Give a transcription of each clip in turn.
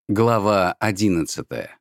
Глава 11.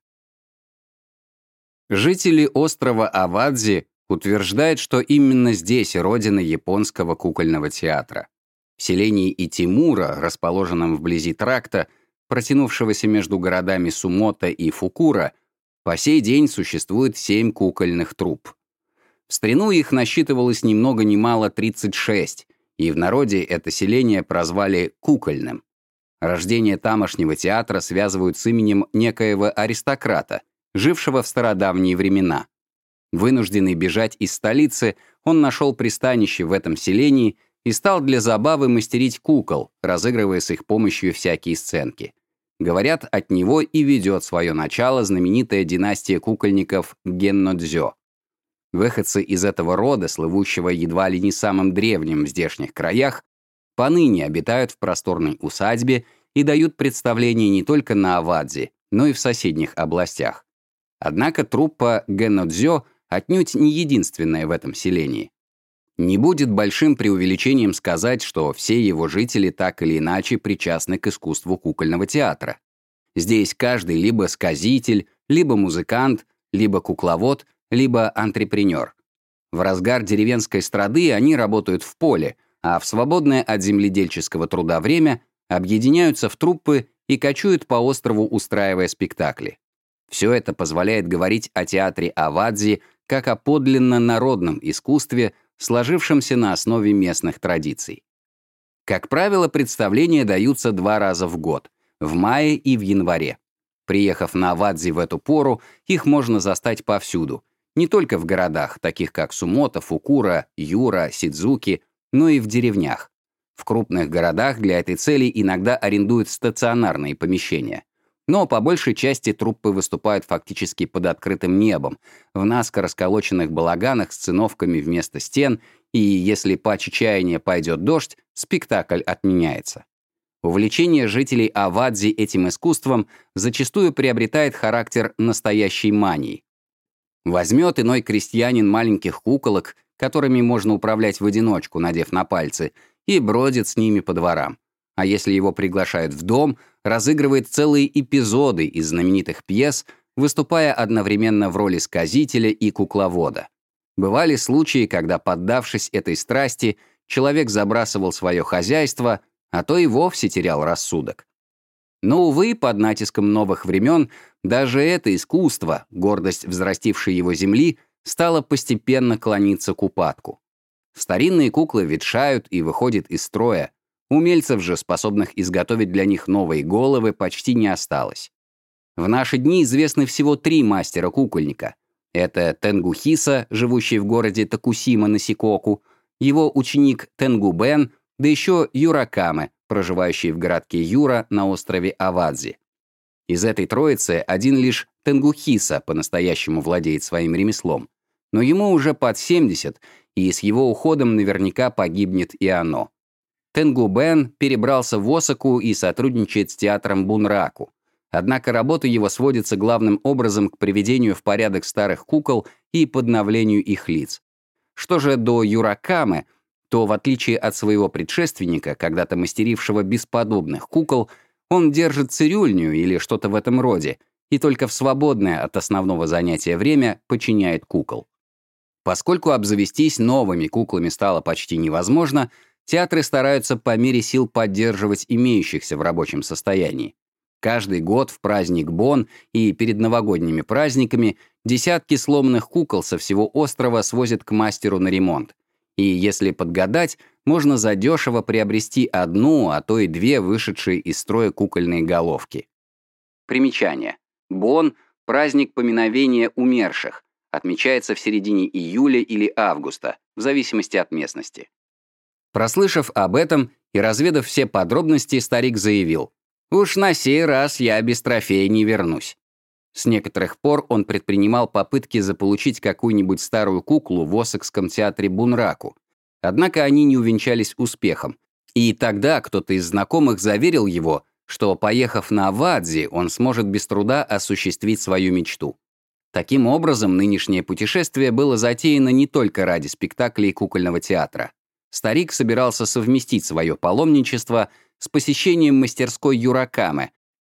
Жители острова Авадзи утверждают, что именно здесь родина японского кукольного театра. В селении Итимура, расположенном вблизи тракта, протянувшегося между городами Сумото и Фукура, по сей день существует 7 кукольных труп. В старину их насчитывалось ни много ни мало 36, и в народе это селение прозвали «кукольным». Рождение тамошнего театра связывают с именем некоего аристократа, жившего в стародавние времена. Вынужденный бежать из столицы, он нашел пристанище в этом селении и стал для забавы мастерить кукол, разыгрывая с их помощью всякие сценки. Говорят, от него и ведет свое начало знаменитая династия кукольников Геннодзё. Выходцы из этого рода, слывущего едва ли не самым древним в здешних краях, поныне обитают в просторной усадьбе и дают представления не только на Авадзи, но и в соседних областях. Однако труппа Геннодзё отнюдь не единственная в этом селении. Не будет большим преувеличением сказать, что все его жители так или иначе причастны к искусству кукольного театра. Здесь каждый либо сказитель, либо музыкант, либо кукловод, либо антрепренер. В разгар деревенской страды они работают в поле, а в свободное от земледельческого труда время объединяются в труппы и кочуют по острову, устраивая спектакли. Все это позволяет говорить о театре Авадзи как о подлинно народном искусстве, сложившемся на основе местных традиций. Как правило, представления даются 2 раза в год, в мае и в январе. Приехав на Авадзи в эту пору, их можно застать повсюду, не только в городах, таких как Сумото, Фукура, Юра, Сидзуки, но и в деревнях. В крупных городах для этой цели иногда арендуют стационарные помещения. Но по большей части труппы выступают фактически под открытым небом, в наскоро расколоченных балаганах с циновками вместо стен, и если по чаяния пойдет дождь, спектакль отменяется. Увлечение жителей Авадзи этим искусством зачастую приобретает характер настоящей мании. Возьмет иной крестьянин маленьких куколок, которыми можно управлять в одиночку, надев на пальцы, и бродит с ними по дворам. А если его приглашают в дом, разыгрывает целые эпизоды из знаменитых пьес, выступая одновременно в роли сказителя и кукловода. Бывали случаи, когда, поддавшись этой страсти, человек забрасывал свое хозяйство, а то и вовсе терял рассудок. Но, увы, под натиском новых времен даже это искусство, гордость взрастившей его земли, стало постепенно клониться к упадку. Старинные куклы ветшают и выходят из строя. Умельцев же, способных изготовить для них новые головы, почти не осталось. В наши дни известны всего 3 мастера-кукольника. Это Тенгу Хиса, живущий в городе Токусима на Сикоку, его ученик Тенгу Бен, да еще Юра Каме, проживающий в городке Юра на острове Авадзи. Из этой троицы один лишь Тенгу Хиса по-настоящему владеет своим ремеслом, но ему уже под 70, и с его уходом наверняка погибнет и оно. Тенгу Бен перебрался в Осаку и сотрудничает с театром Бунраку. Однако работа его сводится главным образом к приведению в порядок старых кукол и подновлению их лиц. Что же до Юракамы, то, в отличие от своего предшественника, когда-то мастерившего бесподобных кукол, он держит цирюльню или что-то в этом роде, и только в свободное от основного занятия время подчиняет кукол. Поскольку обзавестись новыми куклами стало почти невозможно, театры стараются по мере сил поддерживать имеющихся в рабочем состоянии. Каждый год в праздник Бон и перед новогодними праздниками десятки сломанных кукол со всего острова свозят к мастеру на ремонт. И если подгадать, можно задешево приобрести 1, а то и 2 вышедшие из строя кукольные головки. Примечание. Бон – праздник поминовения умерших. Отмечается в середине июля или августа, в зависимости от местности. Прослышав об этом и разведав все подробности, старик заявил: «Уж на сей раз я без трофея не вернусь». С некоторых пор он предпринимал попытки заполучить какую-нибудь старую куклу в Осакском театре Бунраку. Однако они не увенчались успехом. И тогда кто-то из знакомых заверил его, что, поехав на Авадзи, он сможет без труда осуществить свою мечту. Таким образом, нынешнее путешествие было затеяно не только ради спектаклей кукольного театра. Старик собирался совместить свое паломничество с посещением мастерской Юракаме,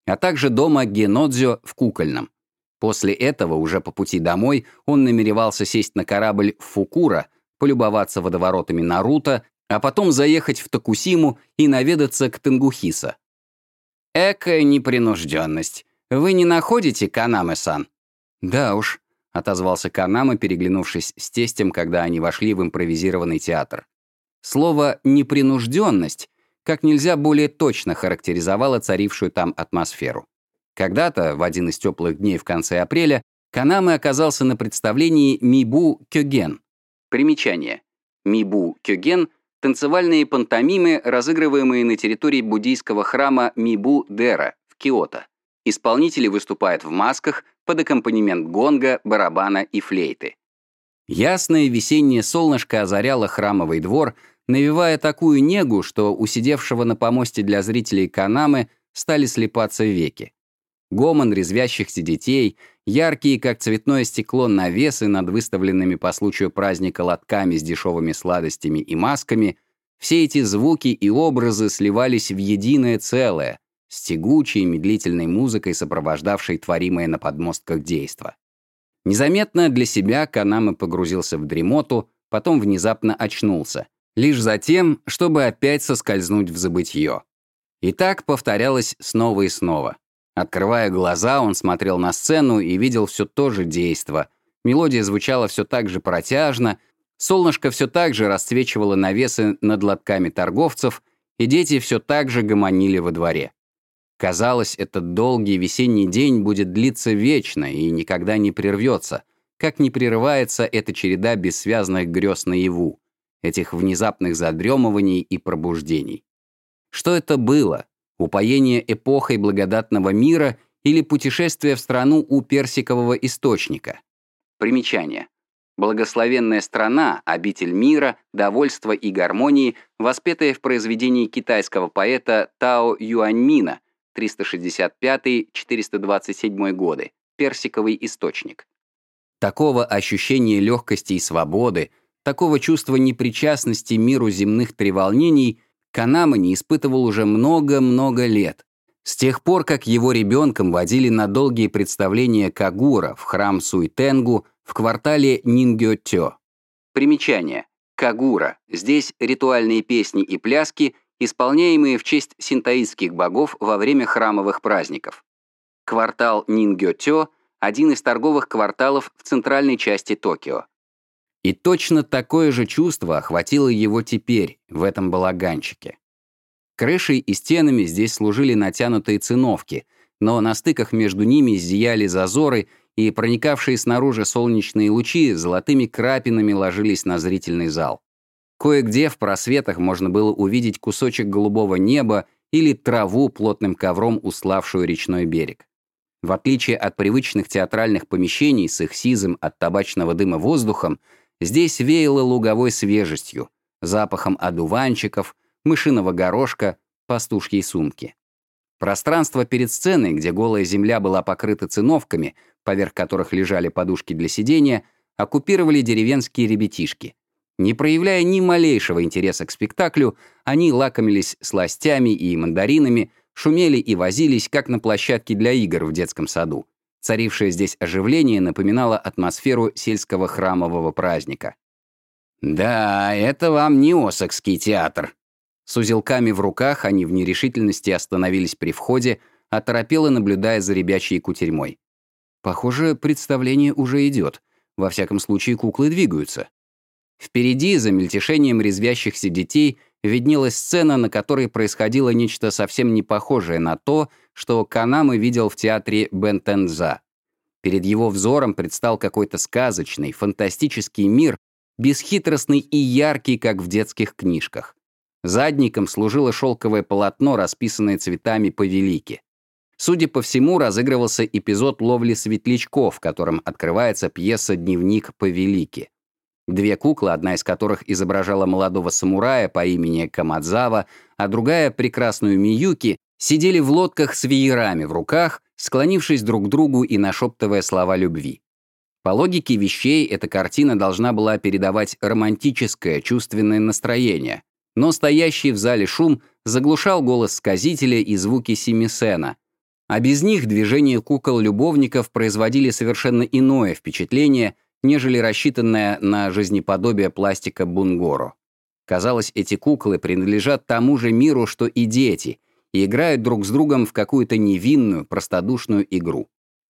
а также дома Генодзё в Кукольном. После этого, уже по пути домой, он намеревался сесть на корабль в Фукура, полюбоваться водоворотами Наруто, а потом заехать в Токусиму и наведаться к Тенгухиса. «Экая непринужденность. Вы не находите, Канаме-сан?» «Да уж», — отозвался Канаме, переглянувшись с тестем, когда они вошли в импровизированный театр. Слово «непринужденность» как нельзя более точно характеризовало царившую там атмосферу. Когда-то, в один из теплых дней в конце апреля, Канаме оказался на представлении «Мибу Кёген». Примечание. «Мибу Кёген» — танцевальные пантомимы, разыгрываемые на территории буддийского храма Мибу-Дэра в Киото. Исполнители выступают в масках под аккомпанемент гонга, барабана и флейты. Ясное весеннее солнышко озаряло храмовый двор, навевая такую негу, что у сидевшего на помосте для зрителей Канаме стали слипаться веки. Гомон резвящихся детей, яркие, как цветное стекло, навесы над выставленными по случаю праздника лотками с дешевыми сладостями и масками, все эти звуки и образы сливались в единое целое, с тягучей медлительной музыкой, сопровождавшей творимое на подмостках действо. Незаметно для себя Канаме погрузился в дремоту, потом внезапно очнулся, лишь затем, чтобы опять соскользнуть в забытье. И так повторялось снова и снова. Открывая глаза, он смотрел на сцену и видел все то же действо. Мелодия звучала все так же протяжно, солнышко все так же расцвечивало навесы над лотками торговцев, и дети все так же гомонили во дворе. Казалось, этот долгий весенний день будет длиться вечно и никогда не прервется, как не прерывается эта череда бессвязных грез наяву, этих внезапных задремываний и пробуждений. Что это было? Упоение эпохой благодатного мира или путешествие в страну у персикового источника? Примечание. Благословенная страна, обитель мира, довольства и гармонии, воспетая в произведении китайского поэта Тао Юаньмина 365-427 годы, персиковый источник. Такого ощущения легкости и свободы, такого чувства непричастности миру земных треволнений Канаме не испытывал уже много-много лет. С тех пор, как его ребенком водили на долгие представления Кагура в храм Суйтенгу в квартале Нингётё. Примечание. Кагура. Здесь ритуальные песни и пляски, исполняемые в честь синтоистских богов во время храмовых праздников. Квартал Нингётё – один из торговых кварталов в центральной части Токио. И точно такое же чувство охватило его теперь, в этом балаганчике. Крышей и стенами здесь служили натянутые циновки, но на стыках между ними зияли зазоры, и проникавшие снаружи солнечные лучи золотыми крапинами ложились на зрительный зал. Кое-где в просветах можно было увидеть кусочек голубого неба или траву, плотным ковром уславшую речной берег. В отличие от привычных театральных помещений с их сизым от табачного дыма воздухом, здесь веяло луговой свежестью, запахом одуванчиков, мышиного горошка, пастушьей сумки. Пространство перед сценой, где голая земля была покрыта циновками, поверх которых лежали подушки для сидения, оккупировали деревенские ребятишки. Не проявляя ни малейшего интереса к спектаклю, они лакомились сластями и мандаринами, шумели и возились, как на площадке для игр в детском саду. Царившее здесь оживление напоминало атмосферу сельского храмового праздника. «Да, это вам не Осакский театр». С узелками в руках они в нерешительности остановились при входе, оторопело наблюдая за ребячьей кутерьмой. Похоже, представление уже идет. Во всяком случае, куклы двигаются. Впереди, за мельтешением резвящихся детей, виднелась сцена, на которой происходило нечто совсем не похожее на то, что Канаме видел в театре Бентенза. Перед его взором предстал какой-то сказочный, фантастический мир, бесхитростный и яркий, как в детских книжках. Задником служило шелковое полотно, расписанное цветами повелики. Судя по всему, разыгрывался эпизод ловли светлячков, в котором открывается пьеса «Дневник повелики». Две куклы, одна из которых изображала молодого самурая по имени Камадзава, а другая — прекрасную Миюки, сидели в лодках с веерами в руках, склонившись друг к другу и нашептывая слова любви. По логике вещей, эта картина должна была передавать романтическое, чувственное настроение, но стоящий в зале шум заглушал голос сказителя и звуки семисена, А без них движения кукол-любовников производили совершенно иное впечатление, нежели рассчитанное на жизнеподобие пластика Бунгоро. Казалось, эти куклы принадлежат тому же миру, что и дети, и играют друг с другом в какую-то невинную, простодушную игру.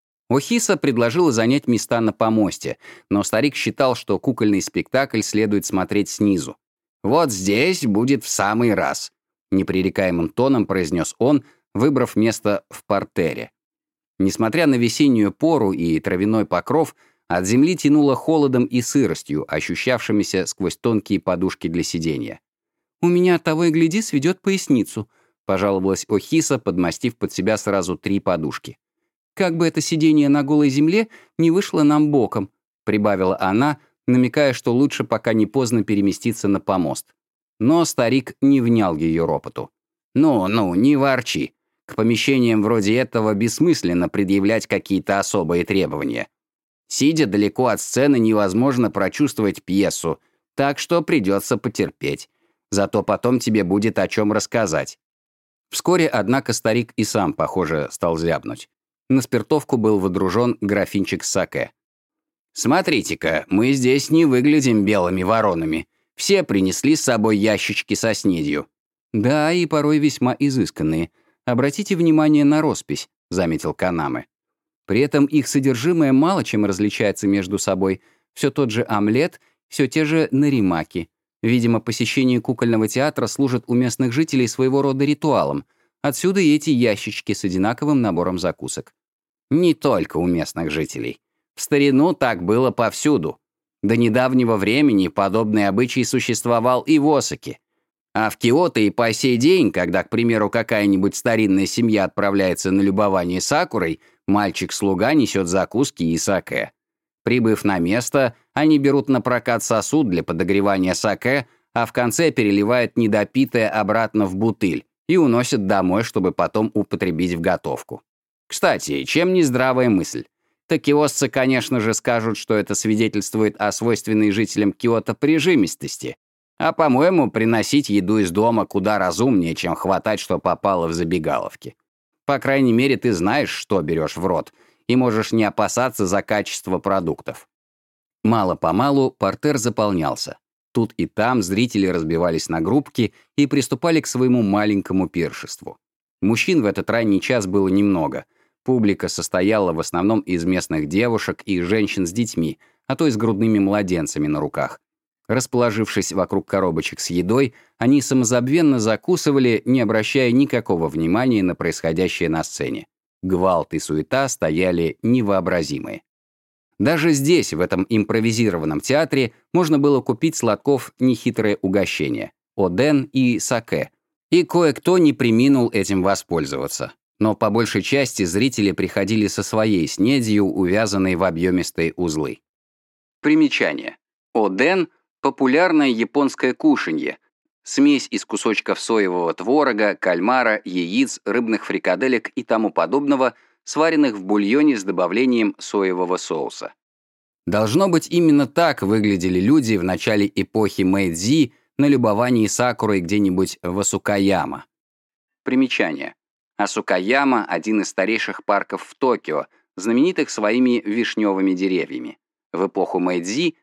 Охиса предложила занять места на помосте, но старик считал, что кукольный спектакль следует смотреть снизу. «Вот здесь будет в самый раз», — непререкаемым тоном произнес он, выбрав место в партере. Несмотря на весеннюю пору и травяной покров, от земли тянуло холодом и сыростью, ощущавшимися сквозь тонкие подушки для сидения. «У меня того и гляди сведет поясницу», — пожаловалась Охиса, подмастив под себя сразу 3 подушки. «Как бы это сидение на голой земле не вышло нам боком», — прибавила она, намекая, что лучше пока не поздно переместиться на помост. Но старик не внял ее ропоту. «Ну, не ворчи. К помещениям вроде этого бессмысленно предъявлять какие-то особые требования. Сидя далеко от сцены, невозможно прочувствовать пьесу, так что придется потерпеть. Зато потом тебе будет о чем рассказать». Вскоре, однако, старик и сам, похоже, стал зябнуть. На спиртовку был водружен графинчик саке. «Смотрите-ка, мы здесь не выглядим белыми воронами. Все принесли с собой ящички со снедью». «Да, и порой весьма изысканные. Обратите внимание на роспись», — заметил Канаме. При этом их содержимое мало чем различается между собой. Все тот же омлет, все те же наримаки. Видимо, посещение кукольного театра служит у местных жителей своего рода ритуалом. Отсюда и эти ящички с одинаковым набором закусок. Не только у местных жителей. В старину так было повсюду. До недавнего времени подобный обычай существовал и в Осаке. А в Киото и по сей день, когда, к примеру, какая-нибудь старинная семья отправляется на любование сакурой, мальчик-слуга несет закуски и саке. Прибыв на место, они берут на прокат сосуд для подогревания саке, а в конце переливают недопитое обратно в бутыль и уносят домой, чтобы потом употребить в готовку. Кстати, чем не здравая мысль? Токиосцы, конечно же, скажут, что это свидетельствует о свойственной жителям Киото прижимистости. А, по-моему, приносить еду из дома куда разумнее, чем хватать, что попало в забегаловке. По крайней мере, ты знаешь, что берешь в рот, и можешь не опасаться за качество продуктов. Мало-помалу партер заполнялся. Тут и там зрители разбивались на группки и приступали к своему маленькому пиршеству. Мужчин в этот ранний час было немного. Публика состояла в основном из местных девушек и женщин с детьми, а то и с грудными младенцами на руках. Расположившись вокруг коробочек с едой, они самозабвенно закусывали, не обращая никакого внимания на происходящее на сцене. Гвалт и суета стояли невообразимые. Даже здесь, в этом импровизированном театре, можно было купить сладков нехитрое угощение — оден и саке. И кое-кто не преминул этим воспользоваться. Но по большей части зрители приходили со своей снедью, увязанной в объемистые узлы. Примечание. Оден — популярное японское кушанье, смесь из кусочков соевого творога, кальмара, яиц, рыбных фрикаделек и тому подобного, сваренных в бульоне с добавлением соевого соуса. Должно быть, именно так выглядели люди в начале эпохи Мэйдзи на любовании сакурой где-нибудь в Асукаяма. Примечание. Асукаяма — один из старейших парков в Токио, знаменитых своими вишневыми деревьями. В эпоху Мэйдзи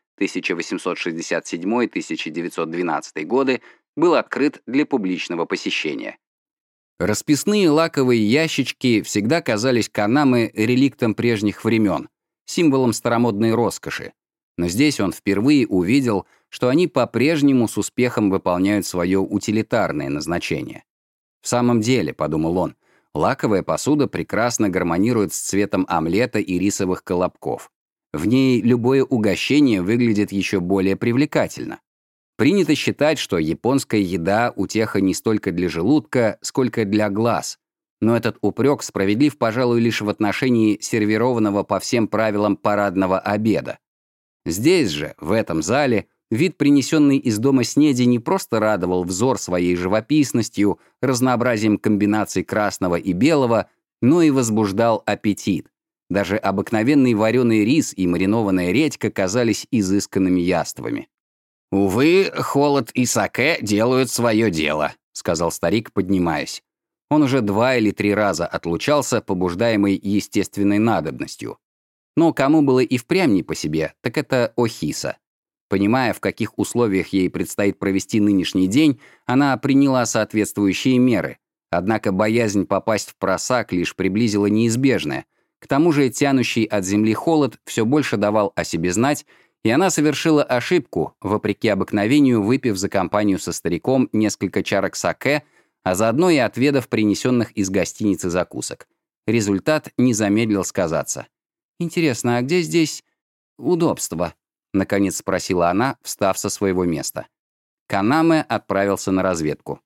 1867-1912 годы был открыт для публичного посещения. Расписные лаковые ящички всегда казались Канаме реликтом прежних времен, символом старомодной роскоши. Но здесь он впервые увидел, что они по-прежнему с успехом выполняют свое утилитарное назначение. «В самом деле», — подумал он, — лаковая посуда прекрасно гармонирует с цветом омлета и рисовых колобков. В ней любое угощение выглядит еще более привлекательно. Принято считать, что японская еда — утеха не столько для желудка, сколько для глаз. Но этот упрек справедлив, пожалуй, лишь в отношении сервированного по всем правилам парадного обеда. Здесь же, в этом зале, вид, принесенный из дома снеди, не просто радовал взор своей живописностью, разнообразием комбинаций красного и белого, но и возбуждал аппетит. Даже обыкновенный вареный рис и маринованная редька казались изысканными яствами. «Увы, холод и саке делают свое дело», — сказал старик, поднимаясь. Он уже 2 или 3 раза отлучался, побуждаемый естественной надобностью. Но кому было и впрямь не по себе, так это Охиса. Понимая, в каких условиях ей предстоит провести нынешний день, она приняла соответствующие меры. Однако боязнь попасть в просак лишь приблизила неизбежное. К тому же тянущий от земли холод все больше давал о себе знать, и она совершила ошибку, вопреки обыкновению выпив за компанию со стариком несколько чарок саке, а заодно и отведав принесенных из гостиницы закусок. Результат не замедлил сказаться. «Интересно, а где здесь удобство?» — наконец спросила она, встав со своего места. Канаме отправился на разведку.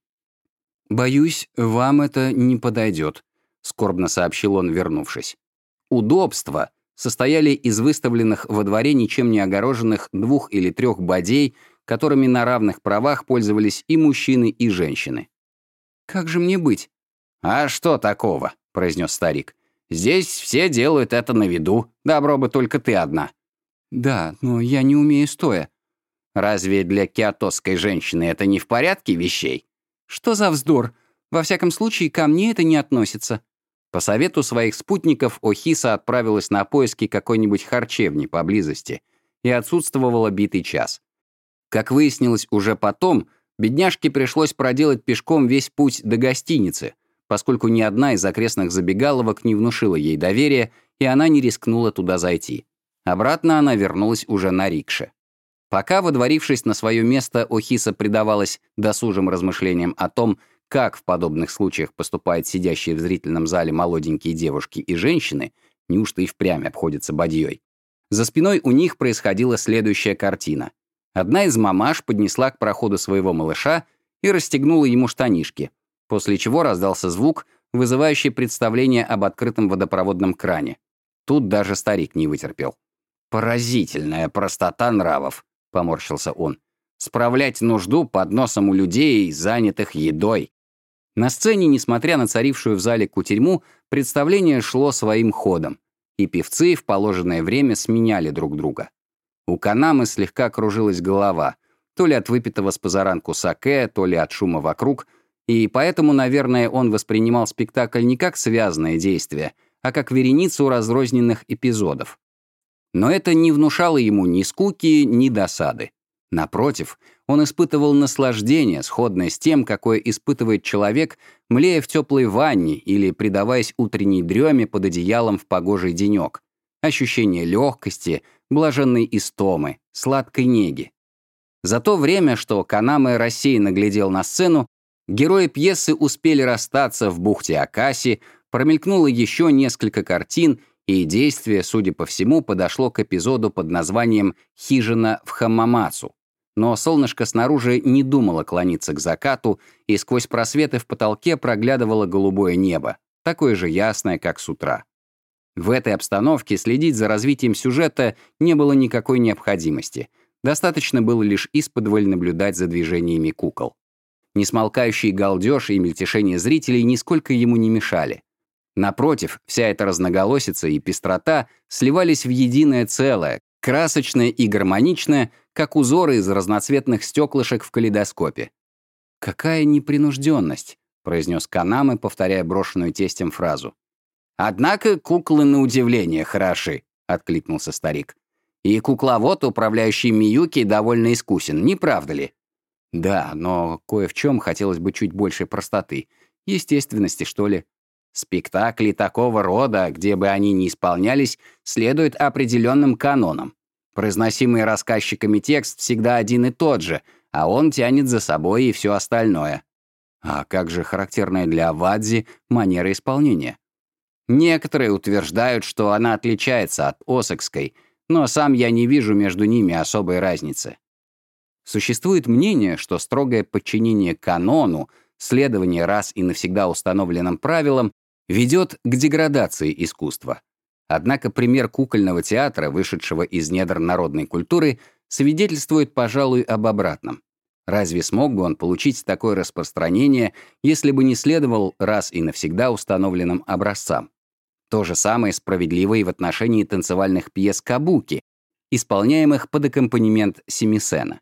«Боюсь, вам это не подойдет», — скорбно сообщил он, вернувшись. Удобства состояли из выставленных во дворе ничем не огороженных 2 или 3 бадей, которыми на равных правах пользовались и мужчины, и женщины. «Как же мне быть?» «А что такого?» — произнес старик. «Здесь все делают это на виду. Добро бы только ты одна». «Да, но я не умею стоя». «Разве для киотосской женщины это не в порядке вещей?» «Что за вздор? Во всяком случае, ко мне это не относится». По совету своих спутников Охиса отправилась на поиски какой-нибудь харчевни поблизости и отсутствовала битый час. Как выяснилось уже потом, бедняжке пришлось проделать пешком весь путь до гостиницы, поскольку ни одна из окрестных забегаловок не внушила ей доверия, и она не рискнула туда зайти. Обратно она вернулась уже на рикше. Пока, водворившись на свое место, Охиса предавалась досужим размышлениям о том, как в подобных случаях поступают сидящие в зрительном зале молоденькие девушки и женщины, неужто и впрямь обходятся бадьей. За спиной у них происходила следующая картина. Одна из мамаш поднесла к проходу своего малыша и расстегнула ему штанишки, после чего раздался звук, вызывающий представление об открытом водопроводном кране. Тут даже старик не вытерпел. «Поразительная простота нравов», — поморщился он. «Справлять нужду под носом у людей, занятых едой». На сцене, несмотря на царившую в зале кутерьму, представление шло своим ходом, и певцы в положенное время сменяли друг друга. У Канамы слегка кружилась голова, то ли от выпитого с позаранку саке, то ли от шума вокруг, и поэтому, наверное, он воспринимал спектакль не как связанное действие, а как вереницу разрозненных эпизодов. Но это не внушало ему ни скуки, ни досады. Напротив, он испытывал наслаждение, сходное с тем, какое испытывает человек, млея в теплой ванне или предаваясь утренней дреме под одеялом в погожий денек. Ощущение легкости, блаженной истомы, сладкой неги. За то время, что Канаме рассеянно глядел на сцену, герои пьесы успели расстаться в бухте Акаси, промелькнуло еще несколько картин, и действие, судя по всему, подошло к эпизоду под названием «Хижина в Хамамацу». Но солнышко снаружи не думало клониться к закату, и сквозь просветы в потолке проглядывало голубое небо, такое же ясное, как с утра. В этой обстановке следить за развитием сюжета не было никакой необходимости. Достаточно было лишь исподволь наблюдать за движениями кукол. Несмолкающий галдеж и мельтешение зрителей нисколько ему не мешали. Напротив, вся эта разноголосица и пестрота сливались в единое целое, красочное и гармоничное, как узоры из разноцветных стеклышек в калейдоскопе. «Какая непринужденность», — произнес Канаме, повторяя брошенную тестем фразу. «Однако куклы на удивление хороши», — откликнулся старик. «И кукловод, управляющий Миюки, довольно искусен, не правда ли?» «Да, но кое в чем хотелось бы чуть больше простоты. Естественности, что ли». «Спектакли такого рода, где бы они ни исполнялись, следуют определенным канонам. Произносимый рассказчиками текст всегда один и тот же, а он тянет за собой и все остальное». «А как же характерная для Авадзи манера исполнения?» «Некоторые утверждают, что она отличается от осакской, но сам я не вижу между ними особой разницы». Существует мнение, что строгое подчинение канону, следование раз и навсегда установленным правилам, ведет к деградации искусства. Однако пример кукольного театра, вышедшего из недр народной культуры, свидетельствует, пожалуй, об обратном. Разве смог бы он получить такое распространение, если бы не следовал раз и навсегда установленным образцам? То же самое справедливо и в отношении танцевальных пьес кабуки, исполняемых под аккомпанемент семисена.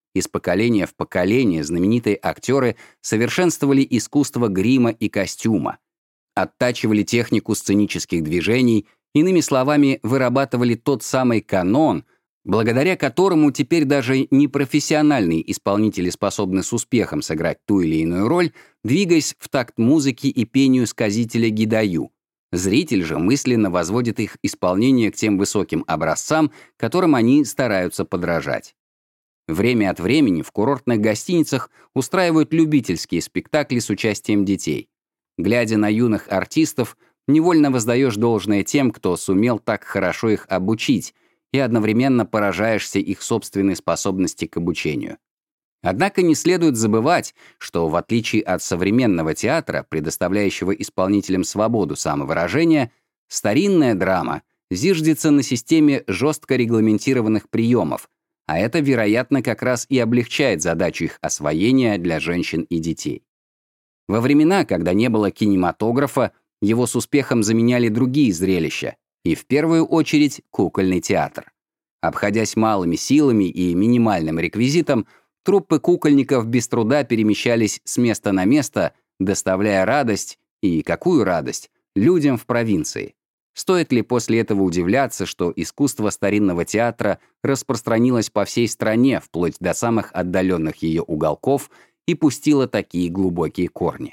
Из поколения в поколение знаменитые актеры совершенствовали искусство грима и костюма, оттачивали технику сценических движений, иными словами, вырабатывали тот самый канон, благодаря которому теперь даже непрофессиональные исполнители способны с успехом сыграть ту или иную роль, двигаясь в такт музыки и пению сказителя Гидаю. Зритель же мысленно возводит их исполнение к тем высоким образцам, которым они стараются подражать. Время от времени в курортных гостиницах устраивают любительские спектакли с участием детей. Глядя на юных артистов, невольно воздаешь должное тем, кто сумел так хорошо их обучить, и одновременно поражаешься их собственной способности к обучению. Однако не следует забывать, что в отличие от современного театра, предоставляющего исполнителям свободу самовыражения, старинная драма зиждется на системе жестко регламентированных приемов, а это, вероятно, как раз и облегчает задачу их освоения для женщин и детей. Во времена, когда не было кинематографа, его с успехом заменяли другие зрелища, и в первую очередь кукольный театр. Обходясь малыми силами и минимальным реквизитом, труппы кукольников без труда перемещались с места на место, доставляя радость, и какую радость, людям в провинции. Стоит ли после этого удивляться, что искусство старинного театра распространилось по всей стране, вплоть до самых отдаленных ее уголков, и пустило такие глубокие корни?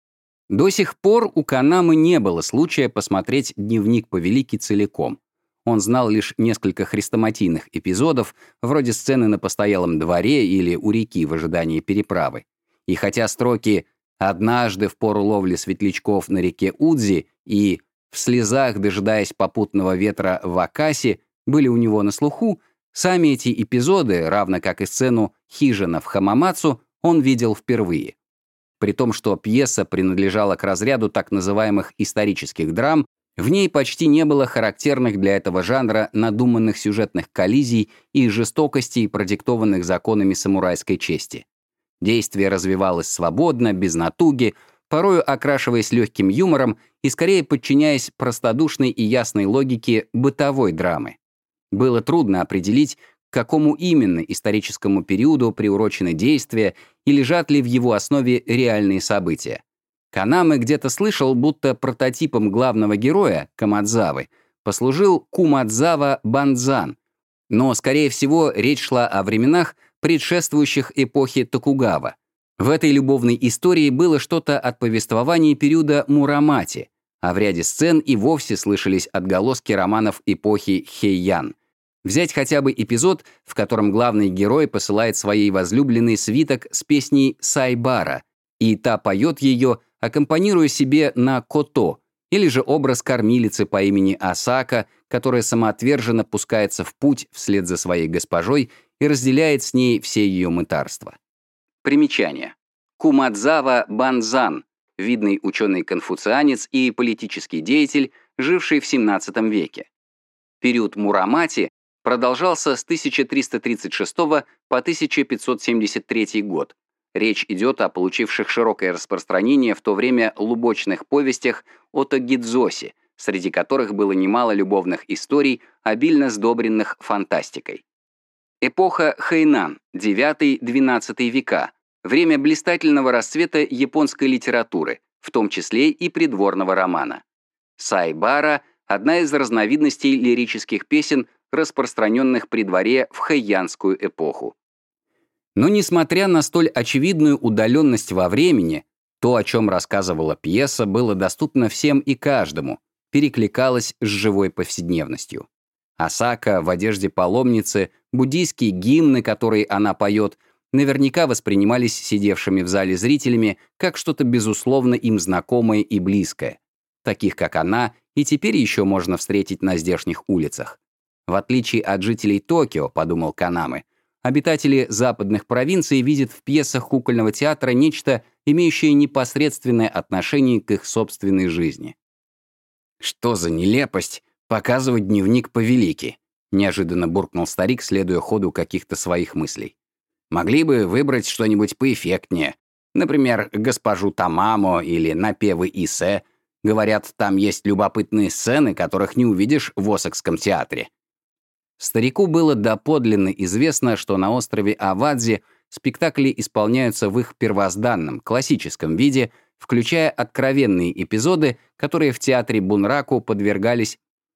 До сих пор у Канамы не было случая посмотреть «Дневник повелики» целиком. Он знал лишь несколько хрестоматийных эпизодов, вроде сцены на постоялом дворе или у реки в ожидании переправы. И хотя строки «Однажды в пору ловли светлячков на реке Удзи» и «В слезах, дожидаясь попутного ветра в Акасе» были у него на слуху, сами эти эпизоды, равно как и сцену «Хижина в Хамамацу», он видел впервые. При том, что пьеса принадлежала к разряду так называемых исторических драм, в ней почти не было характерных для этого жанра надуманных сюжетных коллизий и жестокостей, продиктованных законами самурайской чести. Действие развивалось свободно, без натуги, порою окрашиваясь легким юмором и скорее подчиняясь простодушной и ясной логике бытовой драмы. Было трудно определить, к какому именно историческому периоду приурочены действия и лежат ли в его основе реальные события. Канаме где-то слышал, будто прототипом главного героя, Камадзавы, послужил Кумадзава Бандзан, но, скорее всего, речь шла о временах, предшествующих эпохе Токугава. В этой любовной истории было что-то от повествования периода Мурамати, а в ряде сцен и вовсе слышались отголоски романов эпохи Хэйян. Взять хотя бы эпизод, в котором главный герой посылает своей возлюбленной свиток с песней Сайбара, и та поет ее, аккомпанируя себе на кото, или же образ кормилицы по имени Асака, которая самоотверженно пускается в путь вслед за своей госпожой и разделяет с ней все ее мытарства. Примечание. Кумадзава Бандзан, видный ученый-конфуцианец и политический деятель, живший в XVII веке. Период Мурамати продолжался с 1336 по 1573 год. Речь идет о получивших широкое распространение в то время лубочных повестях Ото Гидзоси, среди которых было немало любовных историй, обильно сдобренных фантастикой. Эпоха Хэйнан, IX-XII века, время блистательного расцвета японской литературы, в том числе и придворного романа. Сайбара – одна из разновидностей лирических песен, распространенных при дворе в хэйянскую эпоху. Но несмотря на столь очевидную удаленность во времени, то, о чем рассказывала пьеса, было доступно всем и каждому, перекликалось с живой повседневностью. Асака в одежде паломницы, буддийские гимны, которые она поет, наверняка воспринимались сидевшими в зале зрителями как что-то безусловно им знакомое и близкое. Таких, как она, и теперь еще можно встретить на здешних улицах. В отличие от жителей Токио, подумал Канаме, обитатели западных провинций видят в пьесах кукольного театра нечто, имеющее непосредственное отношение к их собственной жизни. «Что за нелепость показывать дневник повелики?» — неожиданно буркнул старик, следуя ходу каких-то своих мыслей. «Могли бы выбрать что-нибудь поэффектнее, например, госпожу Тамамо или напевы Исе. Говорят, там есть любопытные сцены, которых не увидишь в Осакском театре». Старику было доподлинно известно, что на острове Авадзи спектакли исполняются в их первозданном, классическом виде, включая откровенные эпизоды, которые в театре Бунраку подверглись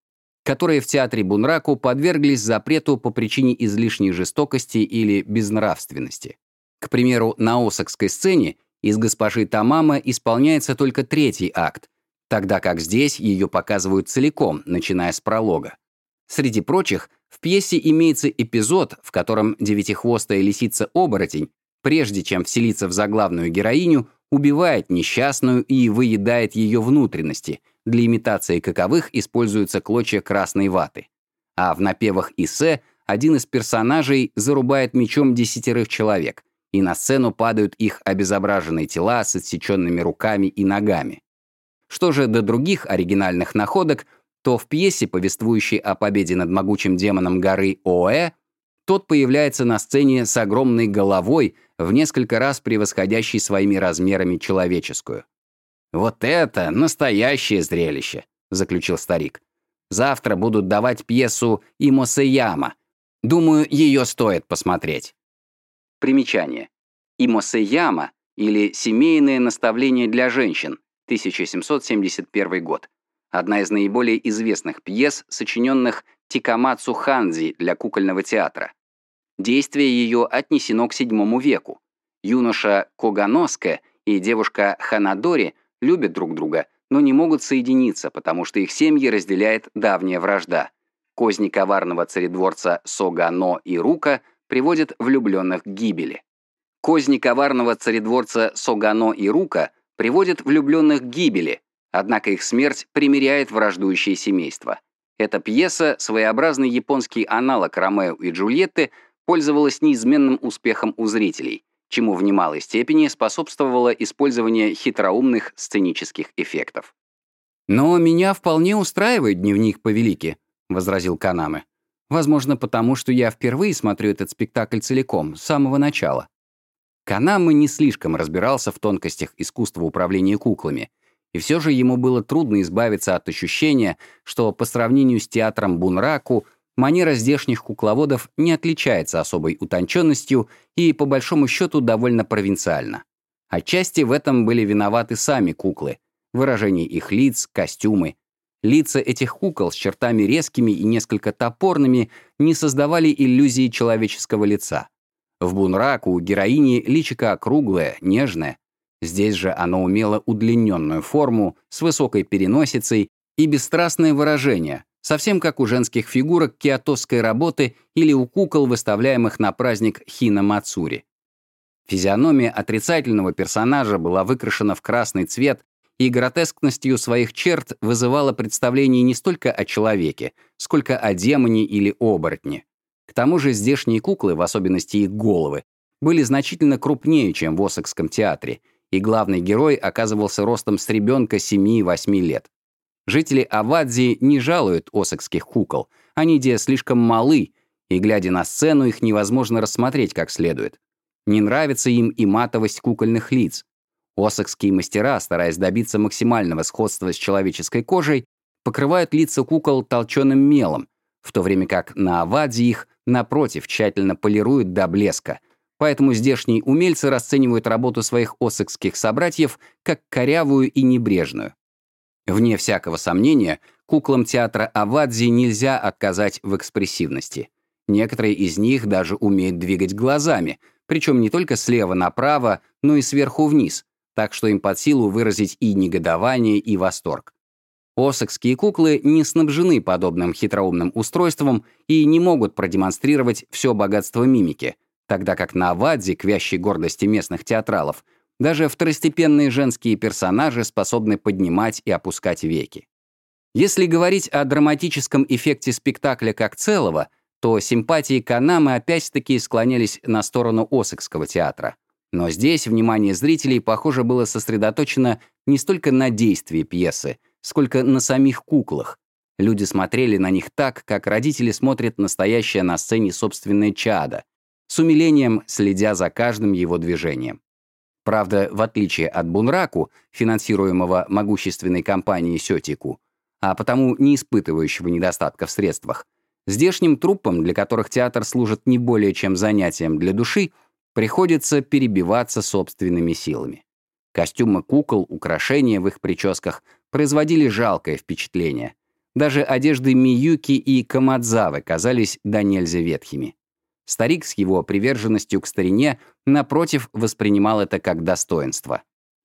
запрету по причине излишней жестокости или безнравственности. К примеру, на осакской сцене из «Госпожи Тамама» исполняется только третий акт, тогда как здесь ее показывают целиком, начиная с пролога. Среди прочих, в пьесе имеется эпизод, в котором девятихвостая лисица-оборотень, прежде чем вселиться в заглавную героиню, убивает несчастную и выедает ее внутренности, для имитации каковых используются клочья красной ваты. А в напевах Исе один из персонажей зарубает мечом 10 человек, и на сцену падают их обезображенные тела с отсеченными руками и ногами. Что же до других оригинальных находок, то в пьесе, повествующей о победе над могучим демоном горы Оэ, тот появляется на сцене с огромной головой, в несколько раз превосходящей своими размерами человеческую. «Вот это настоящее зрелище», — заключил старик. «Завтра будут давать пьесу «Имосеяма». Думаю, ее стоит посмотреть». Примечание. «Имосеяма» или «Семейное наставление для женщин», 1771 год. Одна из наиболее известных пьес, сочиненных Тикамацу Ханзи для кукольного театра. Действие ее отнесено к VII веку. Юноша Коганоске и девушка Ханадори любят друг друга, но не могут соединиться, потому что их семьи разделяет давняя вражда. Козни коварного царедворца Согано и Рука приводят влюбленных к гибели. Козни коварного царедворца Согано и Рука приводят влюбленных к гибели, однако их смерть примиряет враждующие семейства. Эта пьеса, своеобразный японский аналог Ромео и Джульетты, пользовалась неизменным успехом у зрителей, чему в немалой степени способствовало использование хитроумных сценических эффектов. «Но меня вполне устраивает дневник повелики», — возразил Канаме. «Возможно, потому что я впервые смотрю этот спектакль целиком, с самого начала». Канаме не слишком разбирался в тонкостях искусства управления куклами, и все же ему было трудно избавиться от ощущения, что по сравнению с театром Бунраку манера здешних кукловодов не отличается особой утонченностью и, по большому счету, довольно провинциальна. Отчасти в этом были виноваты сами куклы, выражение их лиц, костюмы. Лица этих кукол с чертами резкими и несколько топорными не создавали иллюзии человеческого лица. В Бунраку у героини личико округлое, нежное. Здесь же оно имело удлиненную форму, с высокой переносицей и бесстрастное выражение, совсем как у женских фигурок киотосской работы или у кукол, выставляемых на праздник Хина-Мацури. Физиономия отрицательного персонажа была выкрашена в красный цвет и гротескностью своих черт вызывала представление не столько о человеке, сколько о демоне или оборотне. К тому же здешние куклы, в особенности их головы, были значительно крупнее, чем в Осакском театре, и главный герой оказывался ростом с ребенка 7-8 лет. Жители Авадзи не жалуют осакских кукол, они де слишком малы, и, глядя на сцену, их невозможно рассмотреть как следует. Не нравится им и матовость кукольных лиц. Осакские мастера, стараясь добиться максимального сходства с человеческой кожей, покрывают лица кукол толченым мелом, в то время как на Авадзи их, напротив, тщательно полируют до блеска, поэтому здешние умельцы расценивают работу своих осакских собратьев как корявую и небрежную. Вне всякого сомнения, куклам театра Авадзи нельзя отказать в экспрессивности. Некоторые из них даже умеют двигать глазами, причем не только слева направо, но и сверху вниз, так что им под силу выразить и негодование, и восторг. Осакские куклы не снабжены подобным хитроумным устройством и не могут продемонстрировать все богатство мимики, тогда как на Авадзи, к вящей гордости местных театралов, даже второстепенные женские персонажи способны поднимать и опускать веки. Если говорить о драматическом эффекте спектакля как целого, то симпатии Канаме опять-таки склонялись на сторону Осакского театра. Но здесь внимание зрителей, похоже, было сосредоточено не столько на действии пьесы, сколько на самих куклах. Люди смотрели на них так, как родители смотрят настоящее на сцене собственное чадо, с умилением следя за каждым его движением. Правда, в отличие от Бунраку, финансируемого могущественной компанией Сётику, а потому не испытывающего недостатка в средствах, Здешним труппам, для которых театр служит не более чем занятием для души, приходится перебиваться собственными силами. Костюмы кукол, украшения в их прическах производили жалкое впечатление. Даже одежды Миюки и Камадзавы казались до нельзя ветхими. Старик с его приверженностью к старине, напротив, воспринимал это как достоинство.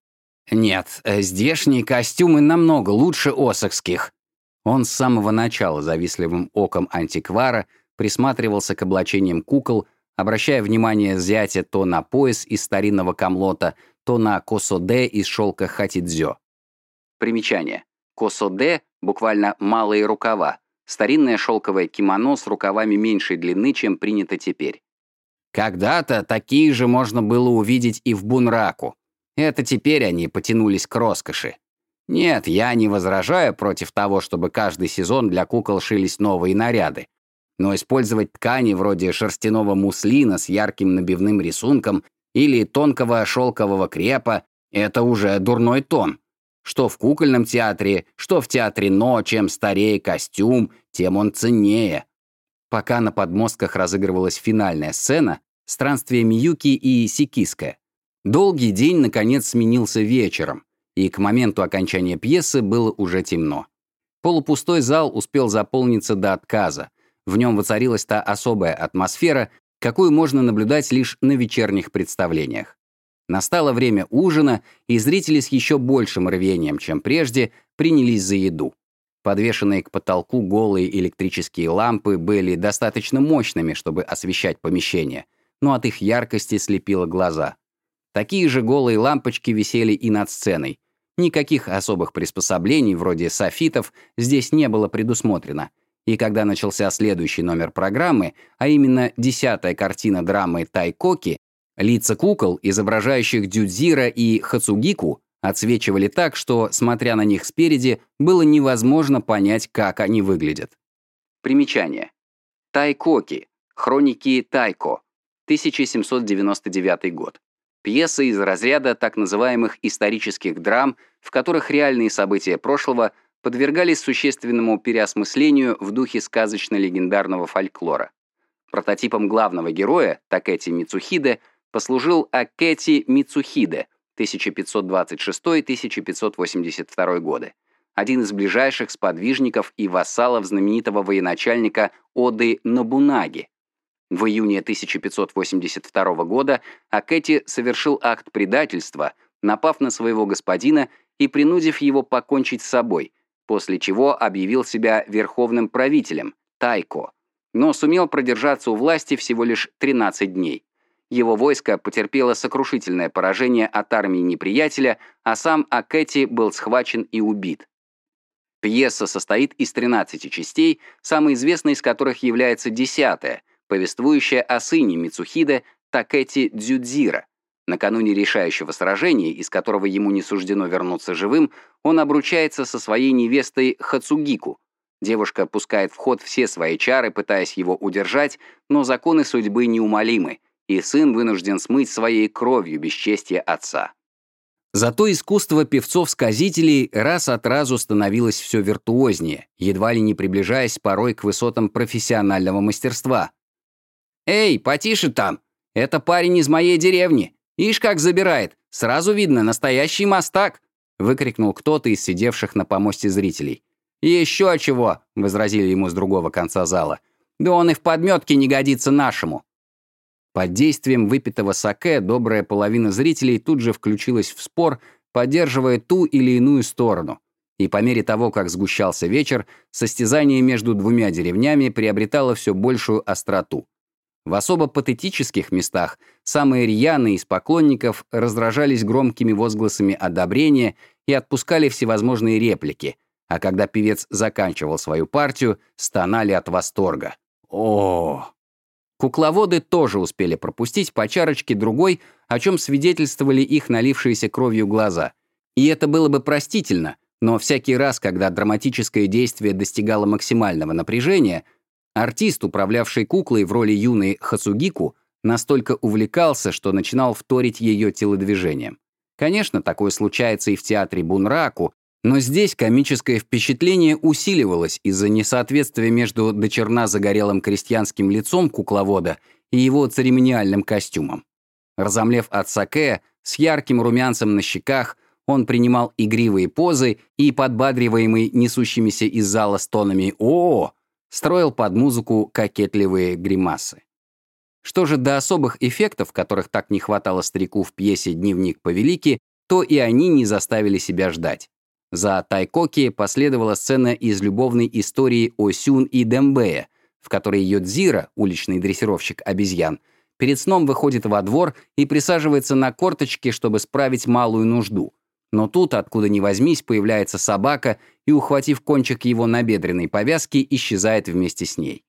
«Нет, здешние костюмы намного лучше осакских». Он с самого начала завистливым оком антиквара присматривался к облачениям кукол, обращая внимание зятя то на пояс из старинного камлота, то на косоде из шелка хатидзё. Примечание. Косоде, буквально «малые рукава», старинное шелковое кимоно с рукавами меньшей длины, чем принято теперь. Когда-то такие же можно было увидеть и в Бунраку. Это теперь они потянулись к роскоши. Нет, я не возражаю против того, чтобы каждый сезон для кукол шились новые наряды. Но использовать ткани вроде шерстяного муслина с ярким набивным рисунком или тонкого шелкового крепа — это уже дурной тон. Что в кукольном театре, что в театре Но, чем старее костюм, тем он ценнее. Пока на подмостках разыгрывалась финальная сцена, странствие Миюки и Сикиска, долгий день, наконец, сменился вечером, и к моменту окончания пьесы было уже темно. Полупустой зал успел заполниться до отказа. В нем воцарилась та особая атмосфера, какую можно наблюдать лишь на вечерних представлениях. Настало время ужина, и зрители с еще большим рвением, чем прежде, принялись за еду. Подвешенные к потолку голые электрические лампы были достаточно мощными, чтобы освещать помещение, но от их яркости слепило глаза. Такие же голые лампочки висели и над сценой. Никаких особых приспособлений, вроде софитов, здесь не было предусмотрено. И когда начался следующий номер программы, а именно 10-я картина драмы «Тайкоки», лица кукол, изображающих Дюдзира и Хацугику, отсвечивали так, что, смотря на них спереди, было невозможно понять, как они выглядят. Примечание. «Тайкоки. Хроники Тайко. 1799 год. Пьеса из разряда так называемых исторических драм, в которых реальные события прошлого подвергались существенному переосмыслению в духе сказочно-легендарного фольклора. Прототипом главного героя, Такэти Мицухиде, послужил Акэти Мицухиде, 1526-1582 годы, один из ближайших сподвижников и вассалов знаменитого военачальника Оды Нобунаги. В июне 1582 года Акэти совершил акт предательства, напав на своего господина и принудив его покончить с собой, после чего объявил себя верховным правителем, Тайко, но сумел продержаться у власти всего лишь 13 дней. Его войско потерпело сокрушительное поражение от армии неприятеля, а сам Акэти был схвачен и убит. Пьеса состоит из 13 частей, самой известной из которых является 10-я, повествующая о сыне Мицухиде Такэти Дзюдзира. Накануне решающего сражения, из которого ему не суждено вернуться живым, он обручается со своей невестой Хацугику. Девушка пускает в ход все свои чары, пытаясь его удержать, но законы судьбы неумолимы, и сын вынужден смыть своей кровью бесчестие отца. Зато искусство певцов-сказителей раз от разу становилось все виртуознее, едва ли не приближаясь порой к высотам профессионального мастерства. «Эй, потише там! Это парень из моей деревни! Ишь, как забирает! Сразу видно, настоящий мастак!» — выкрикнул кто-то из сидевших на помосте зрителей. «Еще чего!» — возразили ему с другого конца зала. «Да он и в подметке не годится нашему!» Под действием выпитого саке добрая половина зрителей тут же включилась в спор, поддерживая ту или иную сторону. И по мере того, как сгущался вечер, состязание между двумя деревнями приобретало все большую остроту. В особо патетических местах самые рьяные из поклонников раздражались громкими возгласами одобрения и отпускали всевозможные реплики, а когда певец заканчивал свою партию, стонали от восторга. О! Кукловоды тоже успели пропустить по чарочке другой, о чем свидетельствовали их налившиеся кровью глаза. И это было бы простительно, но всякий раз, когда драматическое действие достигало максимального напряжения, артист, управлявший куклой в роли юной Хацугику, настолько увлекался, что начинал вторить ее телодвижением. Конечно, такое случается и в театре Бунраку, Но здесь комическое впечатление усиливалось из-за несоответствия между дочерна загорелым крестьянским лицом кукловода и его церемониальным костюмом. Разомлев от саке, с ярким румянцем на щеках, он принимал игривые позы и, подбадриваемый несущимися из зала стонами «О!», строил под музыку кокетливые гримасы. Что же до особых эффектов, которых так не хватало старику в пьесе «Дневник повелики», то и они не заставили себя ждать. За Тайкоки последовала сцена из любовной истории о Сюн и Дембэе, в которой Йодзира, уличный дрессировщик обезьян, перед сном выходит во двор и присаживается на корточки, чтобы справить малую нужду. Но тут, откуда ни возьмись, появляется собака и, ухватив кончик его набедренной повязки, исчезает вместе с ней.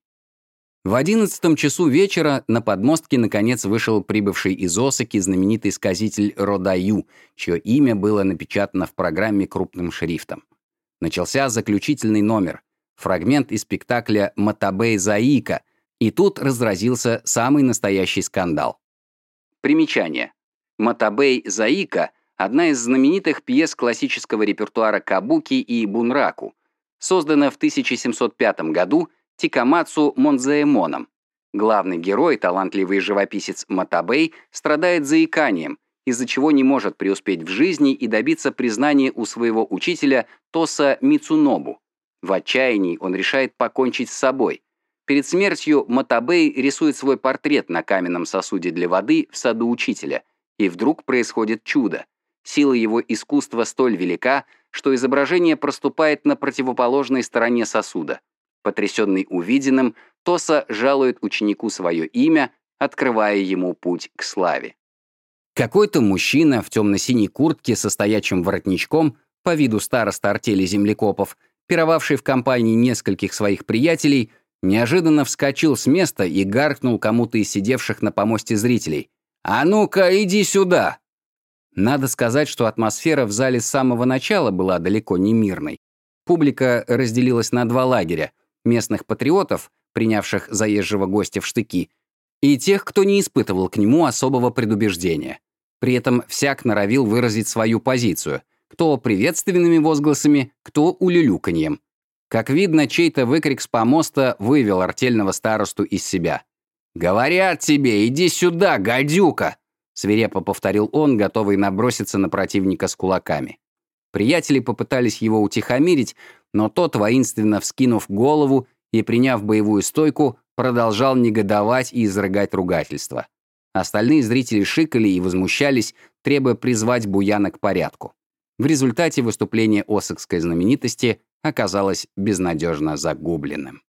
В 11 часу вечера на подмостке наконец вышел прибывший из Осаки знаменитый сказитель Родаю, чье имя было напечатано в программе крупным шрифтом. Начался заключительный номер, фрагмент из спектакля «Матабэй Заика», и тут разразился самый настоящий скандал. Примечание. «Матабэй Заика» — одна из знаменитых пьес классического репертуара кабуки и бунраку, создана в 1705 году Тикамацу Монзаэмоном. Главный герой, талантливый живописец Матабэй, страдает заиканием, из-за чего не может преуспеть в жизни и добиться признания у своего учителя Тоса Мицунобу. В отчаянии он решает покончить с собой. Перед смертью Матабэй рисует свой портрет на каменном сосуде для воды в саду учителя, и вдруг происходит чудо. Сила его искусства столь велика, что изображение проступает на противоположной стороне сосуда. Потрясенный увиденным, Тоса жалует ученику свое имя, открывая ему путь к славе. Какой-то мужчина в темно-синей куртке со стоячим воротничком, по виду староста артели землекопов, пировавший в компании нескольких своих приятелей, неожиданно вскочил с места и гаркнул кому-то из сидевших на помосте зрителей: «А ну-ка, иди сюда!» Надо сказать, что атмосфера в зале с самого начала была далеко не мирной. Публика разделилась на два лагеря: местных патриотов, принявших заезжего гостя в штыки, и тех, кто не испытывал к нему особого предубеждения. При этом всяк норовил выразить свою позицию, кто приветственными возгласами, кто улюлюканьем. Как видно, чей-то выкрик с помоста вывел артельного старосту из себя. «Говорят тебе, иди сюда, гадюка!» — свирепо повторил он, готовый наброситься на противника с кулаками. Приятели попытались его утихомирить, но тот, воинственно вскинув голову и приняв боевую стойку, продолжал негодовать и изрыгать ругательства. Остальные зрители шикали и возмущались, требуя призвать Буяна к порядку. В результате выступление осакской знаменитости оказалось безнадежно загубленным.